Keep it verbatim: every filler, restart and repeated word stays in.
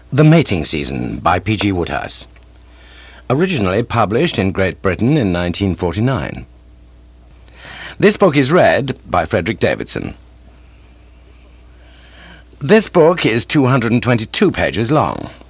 The Mating Season by P G Wodehouse. Originally published in Great Britain in nineteen forty-nine. This book is read by Frederick Davidson. This book is two hundred twenty-two pages long.